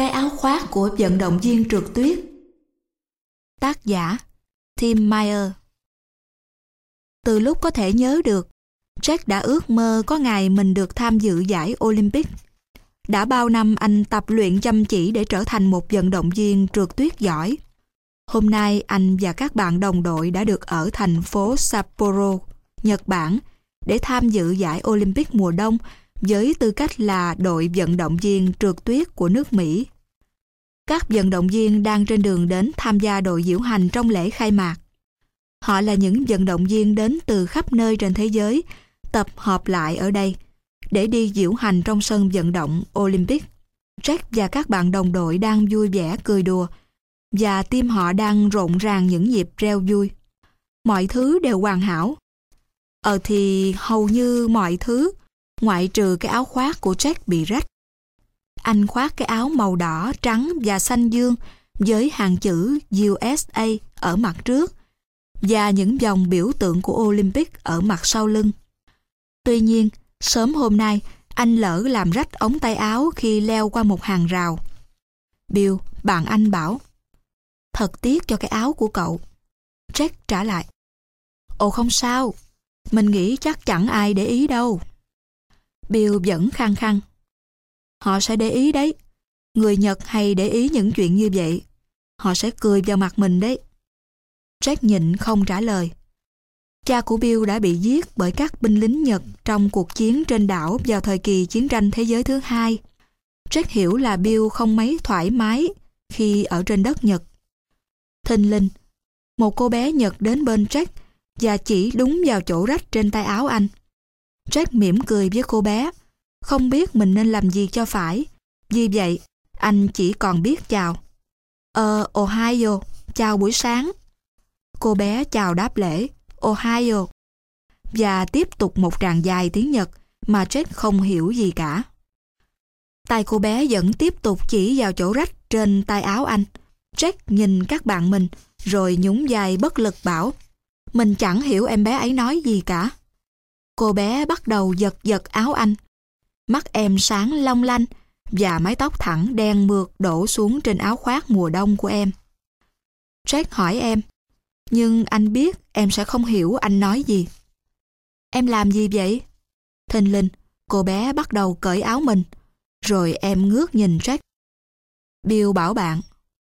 Cái áo khoác của vận động viên trượt tuyết. Tác giả Tim Mayer. Từ lúc có thể nhớ được, Jack đã ước mơ có ngày mình được tham dự giải Olympic. Đã bao năm anh tập luyện chăm chỉ để trở thành một vận động viên trượt tuyết giỏi. Hôm nay anh và các bạn đồng đội đã được ở thành phố Sapporo, Nhật Bản để tham dự giải Olympic mùa đông với tư cách là đội vận động viên trượt tuyết của nước Mỹ. Các vận động viên đang trên đường đến tham gia đội diễu hành trong lễ khai mạc. Họ là những vận động viên đến từ khắp nơi trên thế giới, tập hợp lại ở đây để đi diễu hành trong sân vận động Olympic. Jack và các bạn đồng đội đang vui vẻ cười đùa và tim họ đang rộn ràng những nhịp reo vui. Mọi thứ đều hoàn hảo. Thì hầu như mọi thứ, ngoại trừ cái áo khoác của Jack bị rách. Anh khoác cái áo màu đỏ, trắng và xanh dương với hàng chữ USA ở mặt trước và những dòng biểu tượng của Olympic ở mặt sau lưng. Tuy nhiên, sớm hôm nay, anh lỡ làm rách ống tay áo khi leo qua một hàng rào. Bill, bạn anh bảo, thật tiếc cho cái áo của cậu. Jack trả lại, ồ không sao, mình nghĩ chắc chẳng ai để ý đâu. Bill vẫn khăng khăng, họ sẽ để ý đấy. Người Nhật hay để ý những chuyện như vậy. Họ sẽ cười vào mặt mình đấy. Jack nhịn không trả lời. Cha của Bill đã bị giết bởi các binh lính Nhật trong cuộc chiến trên đảo vào thời kỳ chiến tranh thế giới thứ hai. Jack hiểu là Bill không mấy thoải mái khi ở trên đất Nhật. Thình lình, một cô bé Nhật đến bên Jack và chỉ đúng vào chỗ rách trên tay áo anh. Jack mỉm cười với cô bé, không biết mình nên làm gì cho phải. Vì vậy, anh chỉ còn biết chào. Ohio, chào buổi sáng. Cô bé chào đáp lễ, Ohio. Và tiếp tục một tràng dài tiếng Nhật mà Jack không hiểu gì cả. Tay cô bé vẫn tiếp tục chỉ vào chỗ rách trên tay áo anh. Jack nhìn các bạn mình, rồi nhún vai bất lực bảo, mình chẳng hiểu em bé ấy nói gì cả. Cô bé bắt đầu giật giật áo anh. Mắt em sáng long lanh và mái tóc thẳng đen mượt đổ xuống trên áo khoác mùa đông của em. Jack hỏi em, nhưng anh biết em sẽ không hiểu anh nói gì. Em làm gì vậy? Thình lình, cô bé bắt đầu cởi áo mình, rồi em ngước nhìn Jack. Bill bảo bạn,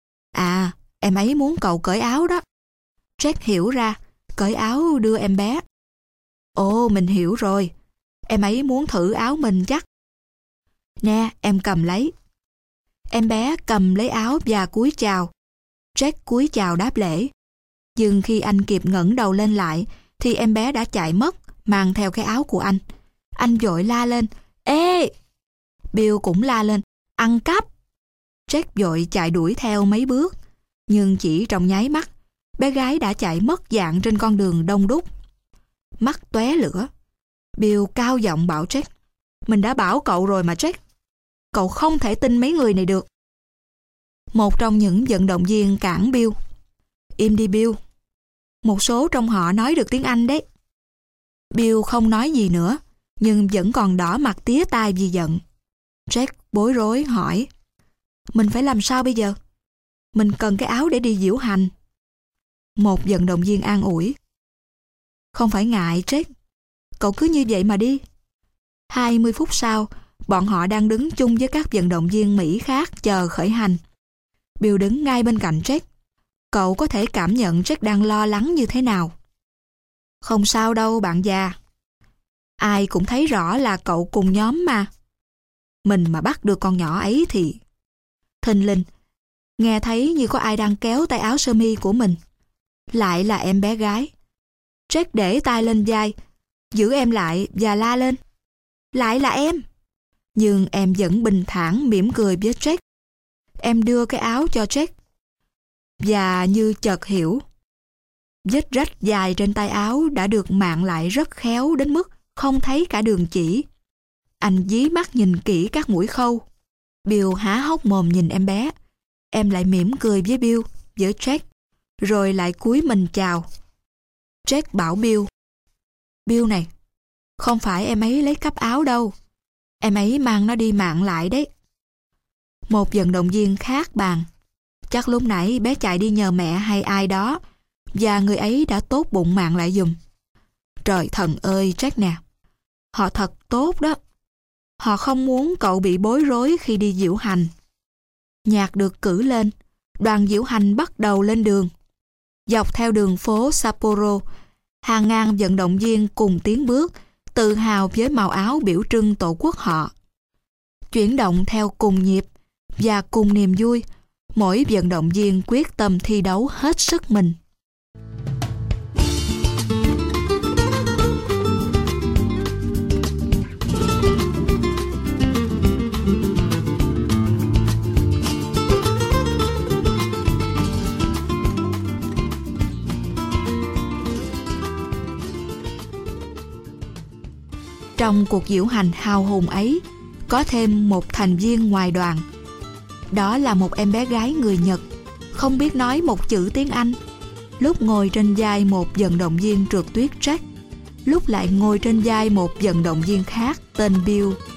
em ấy muốn cậu cởi áo đó. Jack hiểu ra, cởi áo đưa em bé. Ồ, mình hiểu rồi. Em ấy muốn thử áo mình chắc. Nè, em cầm lấy. Em bé cầm lấy áo và cúi chào. Jack cúi chào đáp lễ. Nhưng khi anh kịp ngẩng đầu lên lại, thì em bé đã chạy mất, mang theo cái áo của anh. Anh vội la lên, ê! Bill cũng la lên, ăn cắp! Jack vội chạy đuổi theo mấy bước. Nhưng chỉ trong nháy mắt, bé gái đã chạy mất dạng trên con đường đông đúc. Mắt tóe lửa. Bill cao giọng bảo Jack, mình đã bảo cậu rồi mà Jack. Cậu không thể tin mấy người này được. Một trong những vận động viên cản Bill. Im đi Bill. Một số trong họ nói được tiếng Anh đấy. Bill không nói gì nữa, nhưng vẫn còn đỏ mặt tía tai vì giận. Jack bối rối hỏi, mình phải làm sao bây giờ? Mình cần cái áo để đi diễu hành. Một vận động viên an ủi, không phải ngại Jack, cậu cứ như vậy mà đi. 20 phút sau, bọn họ đang đứng chung với các vận động viên Mỹ khác chờ khởi hành. Bill đứng ngay bên cạnh Jack. Cậu có thể cảm nhận Jack đang lo lắng như thế nào. Không sao đâu bạn già. Ai cũng thấy rõ là cậu cùng nhóm mà. Mình mà bắt được con nhỏ ấy thì... Thình lình, nghe thấy như có ai đang kéo tay áo sơ mi của mình. Lại là em bé gái. Jack để tay lên vai, giữ em lại và la lên. Lại là em. Nhưng em vẫn bình thản mỉm cười với Jack. Em đưa cái áo cho Jack. Và như chợt hiểu, vết rách dài trên tay áo đã được mạn lại rất khéo đến mức không thấy cả đường chỉ. Anh dí mắt nhìn kỹ các mũi khâu. Bill há hốc mồm nhìn em bé. Em lại mỉm cười với Bill, với Jack, rồi lại cúi mình chào. Jack bảo Bill, Bill này, không phải em ấy lấy cắp áo đâu. Em ấy mang nó đi mạn lại đấy. Một vận động viên khác bàn: chắc lúc nãy bé chạy đi nhờ mẹ hay ai đó, và người ấy đã tốt bụng mạng lại giùm. Trời thần ơi Jack nè, họ thật tốt đó. Họ không muốn cậu bị bối rối khi đi diễu hành. Nhạc được cử lên, đoàn diễu hành bắt đầu lên đường. Dọc theo đường phố Sapporo, hàng ngàn vận động viên cùng tiến bước, tự hào với màu áo biểu trưng tổ quốc họ. Chuyển động theo cùng nhịp và cùng niềm vui, mỗi vận động viên quyết tâm thi đấu hết sức mình. Trong cuộc diễu hành hào hùng ấy, có thêm một thành viên ngoài đoàn. Đó là một em bé gái người Nhật, không biết nói một chữ tiếng Anh. Lúc ngồi trên vai một vận động viên trượt tuyết Jack, lúc lại ngồi trên vai một vận động viên khác tên Bill.